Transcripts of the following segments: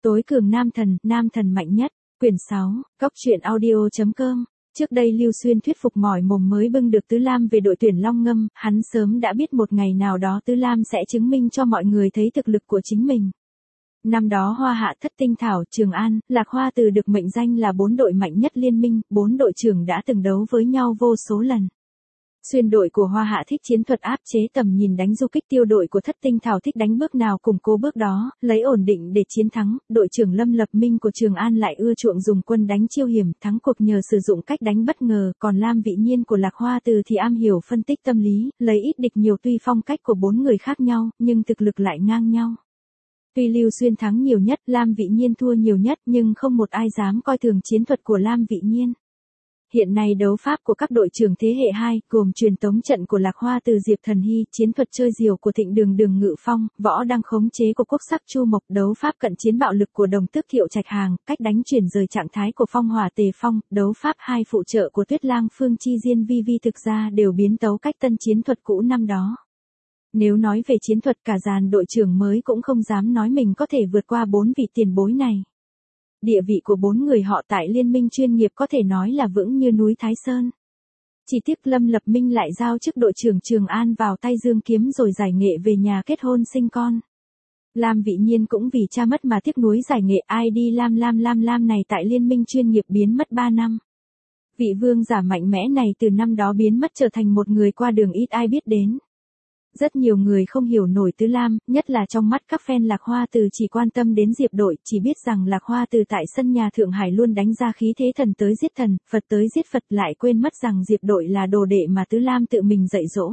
Tối cường nam thần mạnh nhất, quyển 6, Cóc truyện audio.com. Trước đây Lưu Xuyên thuyết phục mỏi mồm mới bưng được Tứ Lam về đội tuyển Long Ngâm, hắn sớm đã biết một ngày nào đó Tứ Lam sẽ chứng minh cho mọi người thấy thực lực của chính mình. Năm đó Hoa Hạ Thất Tinh Thảo, Trường An, Lạc Hoa Từ được mệnh danh là 4 đội mạnh nhất liên minh, 4 đội trưởng đã từng đấu với nhau vô số lần. Xuyên đội của Hoa Hạ thích chiến thuật áp chế tầm nhìn đánh du kích, tiêu đội của Thất Tinh Thảo thích đánh bước nào củng cố bước đó, lấy ổn định để chiến thắng. Đội trưởng Lâm Lập Minh của Trường An lại ưa chuộng dùng quân đánh chiêu hiểm, thắng cuộc nhờ sử dụng cách đánh bất ngờ. Còn Lam Vị Nhiên của Lạc Hoa Từ thì am hiểu phân tích tâm lý, lấy ít địch nhiều. Tuy phong cách của 4 người khác nhau, nhưng thực lực lại ngang nhau. Tuy Lưu Xuyên thắng nhiều nhất, Lam Vị Nhiên thua nhiều nhất, nhưng không một ai dám coi thường chiến thuật của Lam Vị Nhiên. Hiện nay đấu pháp của các đội trưởng thế hệ 2, gồm truyền tống trận của Lạc Hoa Từ Diệp Thần Hy, chiến thuật chơi diều của Thịnh Đường Đường Ngự Phong, võ đang khống chế của Quốc Sắc Chu Mộc, đấu pháp cận chiến bạo lực của Đồng Tước Thiệu Trạch Hàng, cách đánh chuyển rời trạng thái của Phong Hỏa Tề Phong, đấu pháp hai phụ trợ của Tuyết Lang Phương Chi Diên Vi Vi, thực ra đều biến tấu cách tân chiến thuật cũ năm đó. Nếu nói về chiến thuật, cả dàn đội trưởng mới cũng không dám nói mình có thể vượt qua 4 vị tiền bối này. Địa vị của 4 người họ tại liên minh chuyên nghiệp có thể nói là vững như núi Thái Sơn. Chỉ tiếc Lâm Lập Minh lại giao chức đội trưởng Trường An vào tay Dương Kiếm rồi giải nghệ về nhà kết hôn sinh con. Lam Vị Nhiên cũng vì cha mất mà tiếc nuối giải nghệ. ID Lam này tại liên minh chuyên nghiệp biến mất 3 năm. Vị vương giả mạnh mẽ này từ năm đó biến mất trở thành một người qua đường ít ai biết đến. Rất nhiều người không hiểu nổi Tứ Lam, nhất là trong mắt các fan Lạc Hoa Từ chỉ quan tâm đến Diệp đội, chỉ biết rằng Lạc Hoa Từ tại sân nhà Thượng Hải luôn đánh ra khí thế thần tới giết thần, Phật tới giết Phật, lại quên mất rằng Diệp đội là đồ đệ mà Tứ Lam tự mình dạy dỗ.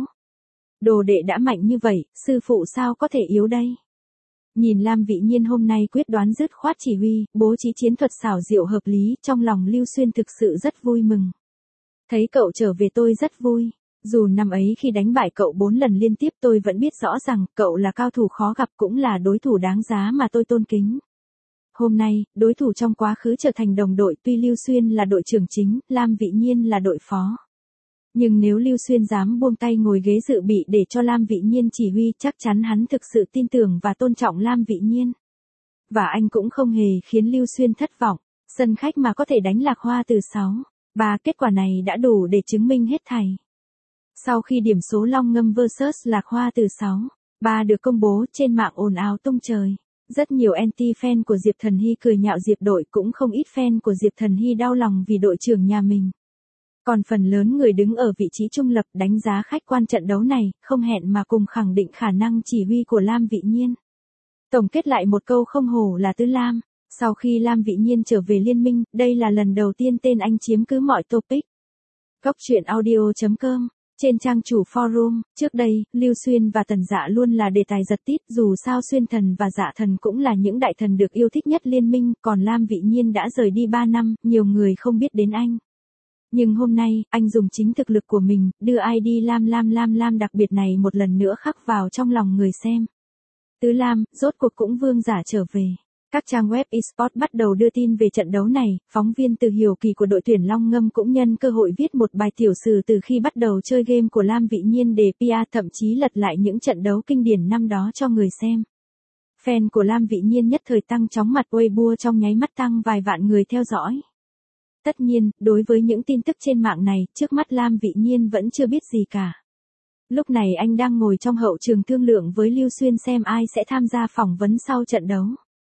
Đồ đệ đã mạnh như vậy, sư phụ sao có thể yếu đây? Nhìn Lam Vị Nhiên hôm nay quyết đoán dứt khoát chỉ huy, bố trí chiến thuật xảo diệu hợp lý, trong lòng Lưu Xuyên thực sự rất vui mừng. Thấy cậu trở về tôi rất vui. Dù năm ấy khi đánh bại cậu 4 lần liên tiếp, tôi vẫn biết rõ rằng cậu là cao thủ khó gặp, cũng là đối thủ đáng giá mà tôi tôn kính. Hôm nay, đối thủ trong quá khứ trở thành đồng đội. Tuy Lưu Xuyên là đội trưởng chính, Lam Vị Nhiên là đội phó. Nhưng nếu Lưu Xuyên dám buông tay ngồi ghế dự bị để cho Lam Vị Nhiên chỉ huy, chắc chắn hắn thực sự tin tưởng và tôn trọng Lam Vị Nhiên. Và anh cũng không hề khiến Lưu Xuyên thất vọng. Sân khách mà có thể đánh Lạc Hoa Từ 6-3, kết quả này đã đủ để chứng minh hết thảy. Sau khi điểm số Long Ngâm vs Lạc Hoa Từ 6-3 được công bố, trên mạng ồn ào tung trời. Rất nhiều anti-fan của Diệp Thần Hy cười nhạo Diệp đội, cũng không ít fan của Diệp Thần Hy đau lòng vì đội trưởng nhà mình. Còn phần lớn người đứng ở vị trí trung lập đánh giá khách quan trận đấu này, không hẹn mà cùng khẳng định khả năng chỉ huy của Lam Vị Nhiên. Tổng kết lại một câu không hổ là Tứ Lam. Sau khi Lam Vị Nhiên trở về liên minh, đây là lần đầu tiên tên anh chiếm cứ mọi topic. Cóc truyện audio.com. Trên trang chủ forum, trước đây, Lưu Xuyên và Tần Dạ luôn là đề tài giật tít, dù sao Xuyên Thần và Dạ Thần cũng là những đại thần được yêu thích nhất liên minh, còn Lam Vị Nhiên đã rời đi 3 năm, nhiều người không biết đến anh. Nhưng hôm nay, anh dùng chính thực lực của mình, đưa ID Lam đặc biệt này một lần nữa khắc vào trong lòng người xem. Tứ Lam, rốt cuộc cũng vương giả trở về. Các trang web eSports bắt đầu đưa tin về trận đấu này, phóng viên Từ Hiểu Kỳ của đội tuyển Long Ngâm cũng nhân cơ hội viết một bài tiểu sử từ khi bắt đầu chơi game của Lam Vị Nhiên để PR, thậm chí lật lại những trận đấu kinh điển năm đó cho người xem. Fan của Lam Vị Nhiên nhất thời tăng chóng mặt, Weibo trong nháy mắt tăng vài vạn người theo dõi. Tất nhiên, đối với những tin tức trên mạng này, trước mắt Lam Vị Nhiên vẫn chưa biết gì cả. Lúc này anh đang ngồi trong hậu trường thương lượng với Lưu Xuyên xem ai sẽ tham gia phỏng vấn sau trận đấu.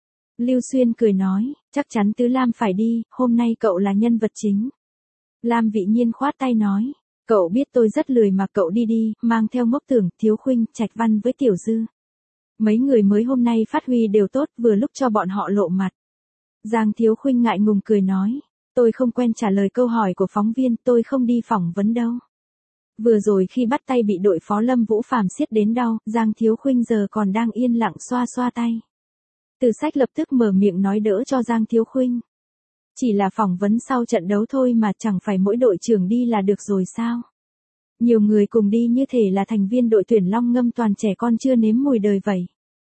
Lưu Xuyên cười nói, chắc chắn Tứ Lam phải đi, hôm nay cậu là nhân vật chính. Lam Vị Nhiên khoát tay nói, cậu biết tôi rất lười mà cậu đi, mang theo Ngốc Tưởng, Thiếu Khuynh, Trạch Văn với Tiểu Dư. Mấy người mới hôm nay phát huy đều tốt, vừa lúc cho bọn họ lộ mặt. Giang Thiếu Khuynh ngại ngùng cười nói, tôi không quen trả lời câu hỏi của phóng viên, tôi không đi phỏng vấn đâu. Vừa rồi khi bắt tay bị đội phó Lâm Vũ Phàm siết đến đau, Giang Thiếu Khuynh giờ còn đang yên lặng xoa xoa tay. Từ Sách lập tức mở miệng nói đỡ cho Giang Thiếu Khuynh. Chỉ là phỏng vấn sau trận đấu thôi mà, chẳng phải mỗi đội trưởng đi là được rồi sao? Nhiều người cùng đi như thể là thành viên đội tuyển Long Ngâm toàn trẻ con chưa nếm mùi đời vậy.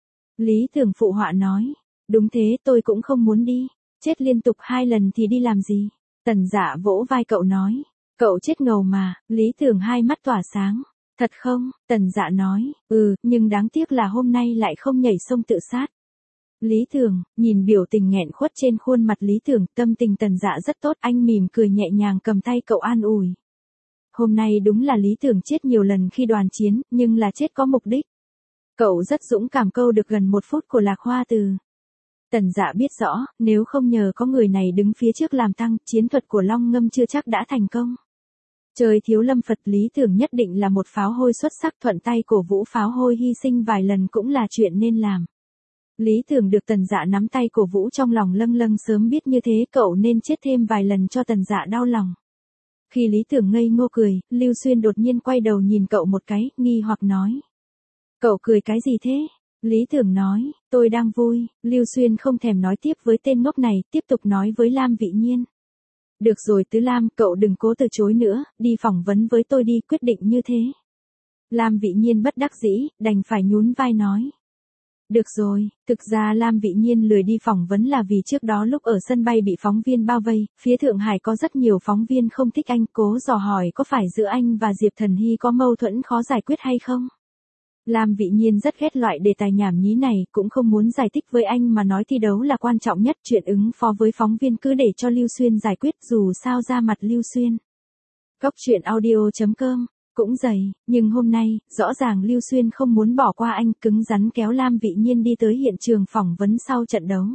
Lý Tưởng phụ họa nói, đúng thế, tôi cũng không muốn đi, chết liên tục 2 lần thì đi làm gì? Tần Dạ vỗ vai cậu nói, cậu chết ngầu mà. Lý Tưởng hai mắt tỏa sáng, thật không? Tần Dạ nói, nhưng đáng tiếc là hôm nay lại không nhảy sông tự sát. Lý Thường, nhìn biểu tình nghẹn khuất trên khuôn mặt Lý Thường, tâm tình Tần Dạ rất tốt, anh mỉm cười nhẹ nhàng cầm tay cậu an ủi. Hôm nay đúng là Lý Thường chết nhiều lần khi đoàn chiến, nhưng là chết có mục đích. Cậu rất dũng cảm câu được gần 1 phút của Lạc Hoa Từ. Tần Dạ biết rõ, nếu không nhờ có người này đứng phía trước làm tăng, chiến thuật của Long Ngâm chưa chắc đã thành công. Trời thiếu lâm Phật, Lý Thường nhất định là một pháo hôi xuất sắc, thuận tay cổ vũ pháo hôi hy sinh vài lần cũng là chuyện nên làm. Lý Thường được Tần Dạ nắm tay cổ vũ trong lòng lâng lâng, sớm biết như thế cậu nên chết thêm vài lần cho Tần Dạ đau lòng. Khi Lý Thường ngây ngô cười, Lưu Xuyên đột nhiên quay đầu nhìn cậu một cái, nghi hoặc nói. Cậu cười cái gì thế? Lý Thường nói, tôi đang vui. Lưu Xuyên không thèm nói tiếp với tên ngốc này, tiếp tục nói với Lam Vị Nhiên. Được rồi Tứ Lam, cậu đừng cố từ chối nữa, đi phỏng vấn với tôi đi, quyết định như thế. Lam Vị Nhiên bất đắc dĩ, đành phải nhún vai nói. Được rồi, thực ra Lam Vị Nhiên lười đi phỏng vấn là vì trước đó lúc ở sân bay bị phóng viên bao vây, phía Thượng Hải có rất nhiều phóng viên không thích anh, cố dò hỏi có phải giữa anh và Diệp Thần Hy có mâu thuẫn khó giải quyết hay không. Lam Vị Nhiên rất ghét loại đề tài nhảm nhí này, cũng không muốn giải thích với anh mà nói thi đấu là quan trọng nhất, chuyện ứng phó với phóng viên cứ để cho Lưu Xuyên giải quyết, dù sao ra mặt Lưu Xuyên. Cốc truyện audio.com cũng dày, nhưng hôm nay, rõ ràng Lưu Xuyên không muốn bỏ qua anh, cứng rắn kéo Lam Vị Nhiên đi tới hiện trường phỏng vấn sau trận đấu.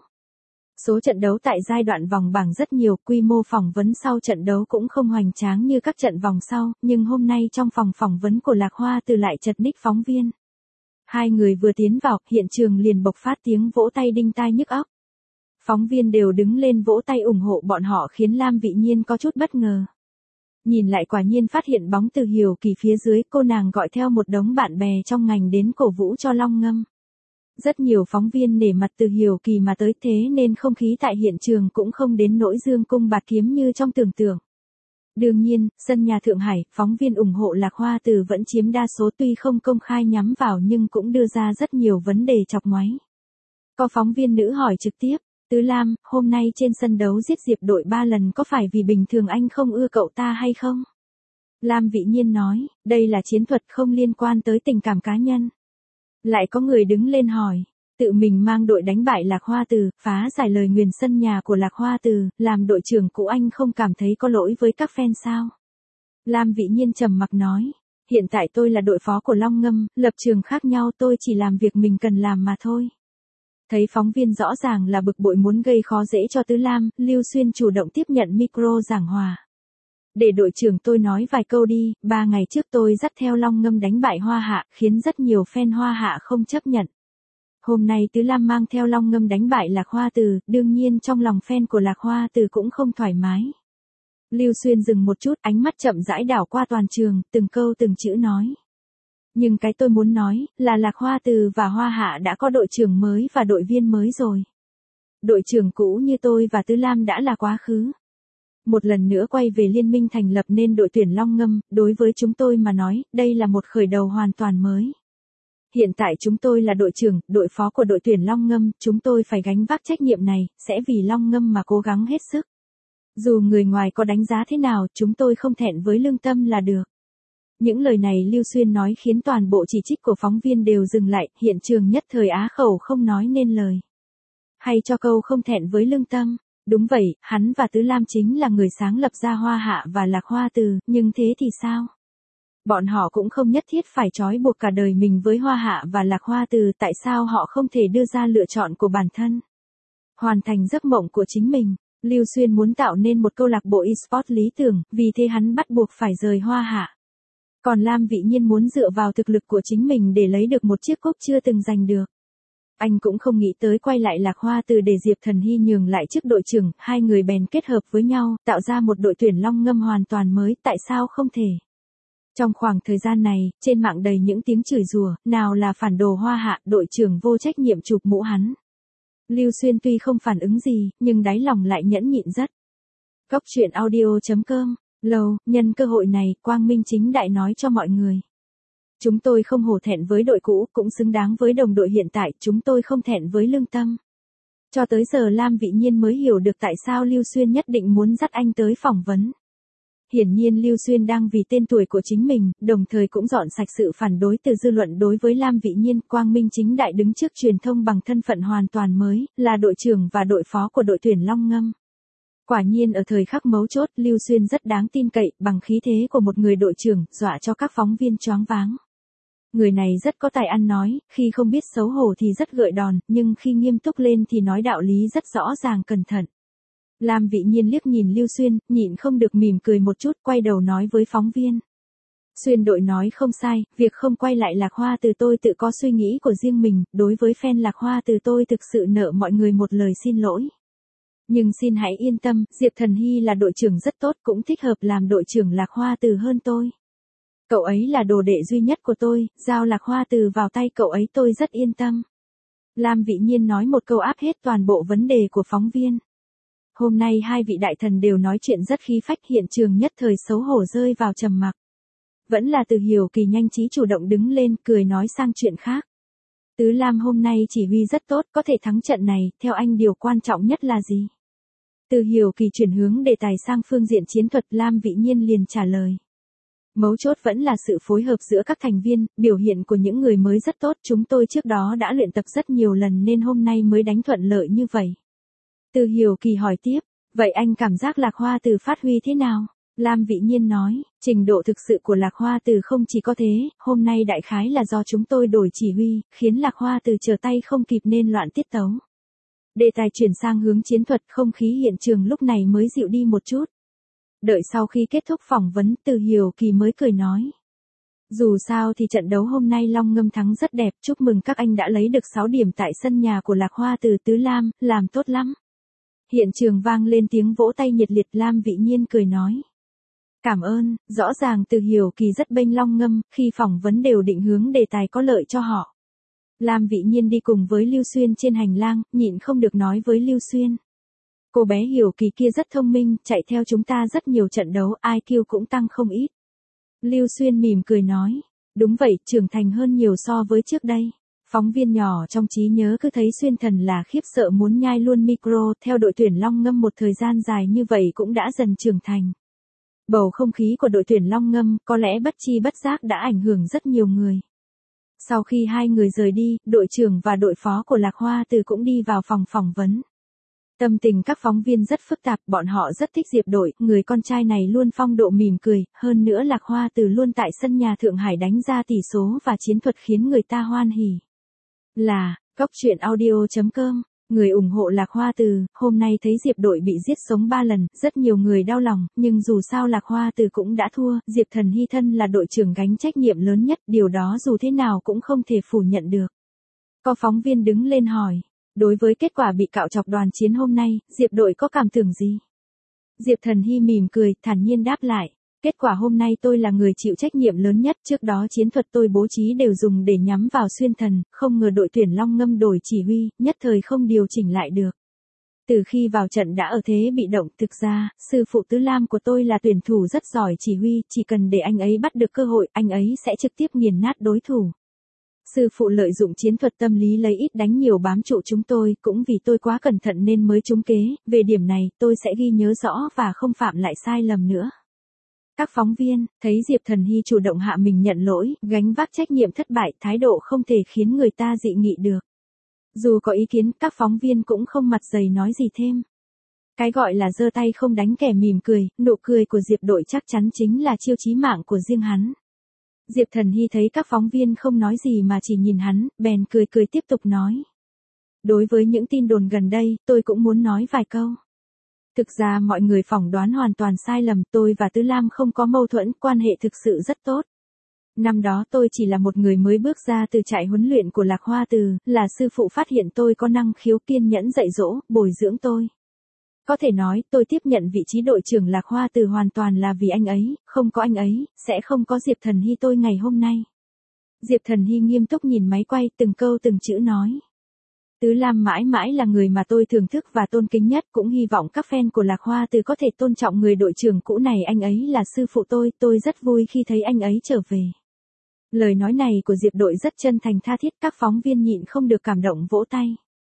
Số trận đấu tại giai đoạn vòng bảng rất nhiều, quy mô phỏng vấn sau trận đấu cũng không hoành tráng như các trận vòng sau, nhưng hôm nay trong phòng phỏng vấn của Lạc Hoa Từ lại chật ních phóng viên. Hai người vừa tiến vào, hiện trường liền bộc phát tiếng vỗ tay đinh tai nhức óc. Phóng viên đều đứng lên vỗ tay ủng hộ bọn họ, khiến Lam Vị Nhiên có chút bất ngờ. Nhìn lại quả nhiên phát hiện bóng Từ Hiểu Kỳ phía dưới, cô nàng gọi theo một đống bạn bè trong ngành đến cổ vũ cho Long Ngâm. Rất nhiều phóng viên nể mặt Từ Hiểu Kỳ mà tới, thế nên không khí tại hiện trường cũng không đến nỗi dương cung bạt kiếm như trong tưởng tượng. Đương nhiên, sân nhà Thượng Hải, phóng viên ủng hộ Lạc Hoa Từ vẫn chiếm đa số, tuy không công khai nhắm vào nhưng cũng đưa ra rất nhiều vấn đề chọc ngoáy. Có phóng viên nữ hỏi trực tiếp, Tứ Lam, hôm nay trên sân đấu giết Diệp đội 3 lần có phải vì bình thường anh không ưa cậu ta hay không? Lam Vị Nhiên nói, đây là chiến thuật không liên quan tới tình cảm cá nhân. Lại có người đứng lên hỏi, tự mình mang đội đánh bại Lạc Hoa Từ, phá giải lời nguyền sân nhà của Lạc Hoa Từ, làm đội trưởng cũ anh không cảm thấy có lỗi với các fan sao? Lam Vị Nhiên trầm mặc nói, hiện tại tôi là đội phó của Long Ngâm, lập trường khác nhau, tôi chỉ làm việc mình cần làm mà thôi. Thấy phóng viên rõ ràng là bực bội muốn gây khó dễ cho Tứ Lam, Lưu Xuyên chủ động tiếp nhận micro giảng hòa. Để đội trưởng tôi nói vài câu đi, 3 ngày trước tôi dắt theo Long Ngâm đánh bại Hoa Hạ, khiến rất nhiều fan Hoa Hạ không chấp nhận. Hôm nay Tứ Lam mang theo Long Ngâm đánh bại Lạc Hoa Từ, đương nhiên trong lòng fan của Lạc Hoa Từ cũng không thoải mái. Lưu Xuyên dừng một chút, ánh mắt chậm rãi đảo qua toàn trường, từng câu từng chữ nói. Nhưng cái tôi muốn nói, là Lạc Hoa Từ và Hoa Hạ đã có đội trưởng mới và đội viên mới rồi. Đội trưởng cũ như tôi và Tứ Lam đã là quá khứ. Một lần nữa quay về liên minh thành lập nên đội tuyển Long Ngâm, đối với chúng tôi mà nói, đây là một khởi đầu hoàn toàn mới. Hiện tại chúng tôi là đội trưởng, đội phó của đội tuyển Long Ngâm, chúng tôi phải gánh vác trách nhiệm này, sẽ vì Long Ngâm mà cố gắng hết sức. Dù người ngoài có đánh giá thế nào, chúng tôi không thẹn với lương tâm là được. Những lời này Lưu Xuyên nói khiến toàn bộ chỉ trích của phóng viên đều dừng lại, hiện trường nhất thời á khẩu không nói nên lời. Hay cho câu không thẹn với lương tâm. Đúng vậy, hắn và Tứ Lam chính là người sáng lập ra Hoa Hạ và Lạc Hoa Từ, nhưng thế thì sao? Bọn họ cũng không nhất thiết phải trói buộc cả đời mình với Hoa Hạ và Lạc Hoa Từ, tại sao họ không thể đưa ra lựa chọn của bản thân? Hoàn thành giấc mộng của chính mình. Lưu Xuyên muốn tạo nên một câu lạc bộ eSports lý tưởng, vì thế hắn bắt buộc phải rời Hoa Hạ. Còn Lam Vị Nhiên muốn dựa vào thực lực của chính mình để lấy được một chiếc cúp chưa từng giành được. Anh cũng không nghĩ tới quay lại Lạc Hoa Từ để Diệp Thần Hy nhường lại chức đội trưởng, hai người bèn kết hợp với nhau, tạo ra một đội tuyển Long Ngâm hoàn toàn mới, tại sao không thể? Trong khoảng thời gian này, trên mạng đầy những tiếng chửi rủa, nào là phản đồ Hoa Hạ, đội trưởng vô trách nhiệm chụp mũ hắn. Lưu Xuyên tuy không phản ứng gì, nhưng đáy lòng lại nhẫn nhịn rất. Cốc truyện audio.com, Lâu, nhân cơ hội này, quang minh chính đại nói cho mọi người. Chúng tôi không hổ thẹn với đội cũ, cũng xứng đáng với đồng đội hiện tại, chúng tôi không thẹn với lương tâm. Cho tới giờ Lam Vị Nhiên mới hiểu được tại sao Lưu Xuyên nhất định muốn dắt anh tới phỏng vấn. Hiển nhiên Lưu Xuyên đang vì tên tuổi của chính mình, đồng thời cũng dọn sạch sự phản đối từ dư luận đối với Lam Vị Nhiên, quang minh chính đại đứng trước truyền thông bằng thân phận hoàn toàn mới, là đội trưởng và đội phó của đội tuyển Long Ngâm. Quả nhiên ở thời khắc mấu chốt, Lưu Xuyên rất đáng tin cậy, bằng khí thế của một người đội trưởng, dọa cho các phóng viên choáng váng. Người này rất có tài ăn nói, khi không biết xấu hổ thì rất gợi đòn, nhưng khi nghiêm túc lên thì nói đạo lý rất rõ ràng cẩn thận. Lam Vị Nhiên liếc nhìn Lưu Xuyên, nhịn không được mỉm cười một chút, quay đầu nói với phóng viên. Xuyên đội nói không sai, việc không quay lại Lạc Hoa Từ tôi tự có suy nghĩ của riêng mình, đối với fan Lạc Hoa Từ tôi thực sự nợ mọi người một lời xin lỗi. Nhưng xin hãy yên tâm, Diệp Thần Hy là đội trưởng rất tốt, cũng thích hợp làm đội trưởng Lạc Hoa Từ hơn tôi. Cậu ấy là đồ đệ duy nhất của tôi, giao Lạc Hoa Từ vào tay cậu ấy tôi rất yên tâm. Lam Vị Nhiên nói một câu áp hết toàn bộ vấn đề của phóng viên. Hôm nay hai vị đại thần đều nói chuyện rất khí phách, hiện trường nhất thời xấu hổ rơi vào trầm mặc. Vẫn là Từ Hiểu Kỳ nhanh trí chủ động đứng lên, cười nói sang chuyện khác. Tứ Lam hôm nay chỉ huy rất tốt, có thể thắng trận này, theo anh điều quan trọng nhất là gì? Từ Hiểu Kỳ chuyển hướng đề tài sang phương diện chiến thuật, Lam Vị Nhiên liền trả lời. Mấu chốt vẫn là sự phối hợp giữa các thành viên, biểu hiện của những người mới rất tốt, chúng tôi trước đó đã luyện tập rất nhiều lần nên hôm nay mới đánh thuận lợi như vậy. Từ Hiểu Kỳ hỏi tiếp, vậy anh cảm giác Lạc Hoa Từ phát huy thế nào? Lam Vị Nhiên nói, trình độ thực sự của Lạc Hoa Từ không chỉ có thế, hôm nay đại khái là do chúng tôi đổi chỉ huy, khiến Lạc Hoa Từ trở tay không kịp nên loạn tiết tấu. Đề tài chuyển sang hướng chiến thuật, không khí hiện trường lúc này mới dịu đi một chút. Đợi sau khi kết thúc phỏng vấn, Từ Hiểu Kỳ mới cười nói. Dù sao thì trận đấu hôm nay Long Ngâm thắng rất đẹp, chúc mừng các anh đã lấy được 6 điểm tại sân nhà của Lạc Hoa Từ Tứ Lam, làm tốt lắm. Hiện trường vang lên tiếng vỗ tay nhiệt liệt, Lam Vị Nhiên cười nói. Cảm ơn, rõ ràng Từ Hiểu Kỳ rất bênh Long Ngâm, khi phỏng vấn đều định hướng đề tài có lợi cho họ. Lam Vị Nhiên đi cùng với Lưu Xuyên trên hành lang, nhịn không được nói với Lưu Xuyên. Cô bé Hiểu Kỳ kia rất thông minh, chạy theo chúng ta rất nhiều trận đấu, IQ cũng tăng không ít. Lưu Xuyên mỉm cười nói, đúng vậy, trưởng thành hơn nhiều so với trước đây. Phóng viên nhỏ trong trí nhớ cứ thấy Xuyên Thần là khiếp sợ muốn nhai luôn micro, theo đội tuyển Long Ngâm một thời gian dài như vậy cũng đã dần trưởng thành. Bầu không khí của đội tuyển Long Ngâm có lẽ bất chi bất giác đã ảnh hưởng rất nhiều người. Sau khi hai người rời đi, đội trưởng và đội phó của Lạc Hoa Từ cũng đi vào phòng phỏng vấn. Tâm tình các phóng viên rất phức tạp, bọn họ rất thích Diệp đội, người con trai này luôn phong độ mỉm cười, hơn nữa Lạc Hoa Từ luôn tại sân nhà Thượng Hải đánh ra tỷ số và chiến thuật khiến người ta hoan hỉ. Là, goctruyện.audio.com, người ủng hộ Lạc Hoa Từ, hôm nay thấy Diệp đội bị giết sống 3 lần, rất nhiều người đau lòng, nhưng dù sao Lạc Hoa Từ cũng đã thua, Diệp Thần Hy thân là đội trưởng gánh trách nhiệm lớn nhất, điều đó dù thế nào cũng không thể phủ nhận được. Có phóng viên đứng lên hỏi. Đối với kết quả bị cạo chọc đoàn chiến hôm nay, Diệp đội có cảm tưởng gì? Diệp Thần Hy mỉm cười, thản nhiên đáp lại. Kết quả hôm nay tôi là người chịu trách nhiệm lớn nhất, trước đó chiến thuật tôi bố trí đều dùng để nhắm vào Xuyên Thần, không ngờ đội tuyển Long Ngâm đổi chỉ huy, nhất thời không điều chỉnh lại được. Từ khi vào trận đã ở thế bị động, thực ra, sư phụ Tứ Lam của tôi là tuyển thủ rất giỏi chỉ huy, chỉ cần để anh ấy bắt được cơ hội, anh ấy sẽ trực tiếp nghiền nát đối thủ. Sư phụ lợi dụng chiến thuật tâm lý lấy ít đánh nhiều bám trụ chúng tôi, cũng vì tôi quá cẩn thận nên mới trúng kế, về điểm này tôi sẽ ghi nhớ rõ và không phạm lại sai lầm nữa. Các phóng viên, thấy Diệp Thần Hy chủ động hạ mình nhận lỗi, gánh vác trách nhiệm thất bại, thái độ không thể khiến người ta dị nghị được. Dù có ý kiến, các phóng viên cũng không mặt dày nói gì thêm. Cái gọi là giơ tay không đánh kẻ mỉm cười, nụ cười của Diệp đội chắc chắn chính là chiêu chí mạng của riêng hắn. Diệp Thần Hy thấy các phóng viên không nói gì mà chỉ nhìn hắn, bèn cười cười tiếp tục nói. Đối với những tin đồn gần đây, tôi cũng muốn nói vài câu. Thực ra mọi người phỏng đoán hoàn toàn sai lầm, tôi và Tứ Lam không có mâu thuẫn, quan hệ thực sự rất tốt. Năm đó tôi chỉ là một người mới bước ra từ trại huấn luyện của Lạc Hoa Từ, là sư phụ phát hiện tôi có năng khiếu kiên nhẫn dạy dỗ, bồi dưỡng tôi. Có thể nói, tôi tiếp nhận vị trí đội trưởng Lạc Hoa Từ hoàn toàn là vì anh ấy, không có anh ấy, sẽ không có Diệp Thần Hy tôi ngày hôm nay. Diệp Thần Hy nghiêm túc nhìn máy quay, từng câu từng chữ nói. Tứ Lam mãi mãi là người mà tôi thưởng thức và tôn kính nhất, cũng hy vọng các fan của Lạc Hoa Từ có thể tôn trọng người đội trưởng cũ này, anh ấy là sư phụ tôi rất vui khi thấy anh ấy trở về. Lời nói này của Diệp đội rất chân thành tha thiết, các phóng viên nhịn không được cảm động vỗ tay.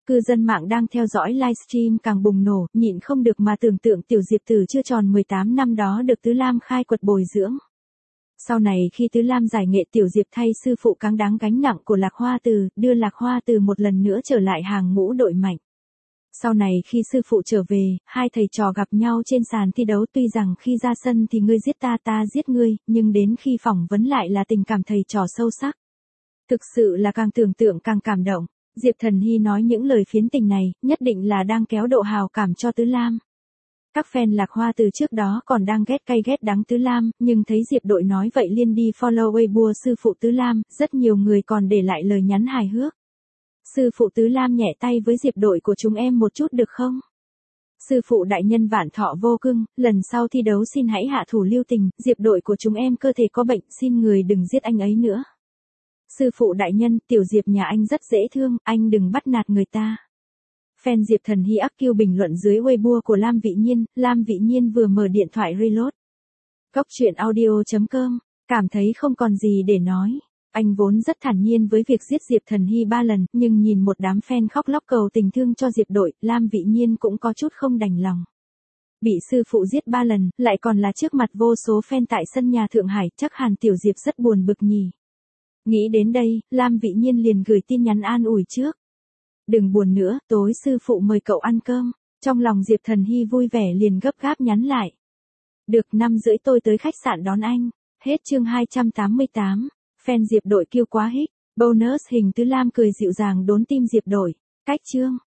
Cư dân mạng đang theo dõi livestream càng bùng nổ, nhịn không được mà tưởng tượng Tiểu Diệp từ chưa tròn 18 năm đó được Tứ Lam khai quật bồi dưỡng. Sau này khi Tứ Lam giải nghệ, Tiểu Diệp thay sư phụ cáng đáng gánh nặng của Lạc Hoa Từ, đưa Lạc Hoa Từ một lần nữa trở lại hàng ngũ đội mạnh. Sau này khi sư phụ trở về, hai thầy trò gặp nhau trên sàn thi đấu, tuy rằng khi ra sân thì ngươi giết ta, ta giết ngươi, nhưng đến khi phỏng vấn lại là tình cảm thầy trò sâu sắc. Thực sự là càng tưởng tượng càng cảm động. Diệp Thần Hy nói những lời phiến tình này, nhất định là đang kéo độ hào cảm cho Tứ Lam. Các fan Lạc Hoa từ trước đó còn đang ghét cay ghét đắng Tứ Lam, nhưng thấy Diệp đội nói vậy liền đi follow Weibo sư phụ Tứ Lam, rất nhiều người còn để lại lời nhắn hài hước. Sư phụ Tứ Lam nhẹ tay với Diệp đội của chúng em một chút được không? Sư phụ đại nhân vạn thọ vô cưng, lần sau thi đấu xin hãy hạ thủ lưu tình, Diệp đội của chúng em cơ thể có bệnh, xin người đừng giết anh ấy nữa. Sư phụ đại nhân, Tiểu Diệp nhà anh rất dễ thương, anh đừng bắt nạt người ta. Fan Diệp Thần Hy Q bình luận dưới Weibo của Lam Vị Nhiên vừa mở điện thoại reload. Cốc truyện audio.com, cảm thấy không còn gì để nói. Anh vốn rất thản nhiên với việc giết Diệp Thần Hy 3 lần, nhưng nhìn một đám fan khóc lóc cầu tình thương cho Diệp đội, Lam Vị Nhiên cũng có chút không đành lòng. Bị sư phụ giết 3 lần, lại còn là trước mặt vô số fan tại sân nhà Thượng Hải, chắc hẳn Tiểu Diệp rất buồn bực nhỉ. Nghĩ đến đây, Lam Vị Nhiên liền gửi tin nhắn an ủi trước. Đừng buồn nữa, tối sư phụ mời cậu ăn cơm. Trong lòng Diệp Thần Hy vui vẻ liền gấp gáp nhắn lại. Được, 5:30 tôi tới khách sạn đón anh. Hết chương 288. Fan Diệp đội kêu quá hích. Bonus hình Tứ Lam cười dịu dàng đốn tim Diệp đội. Cách chương.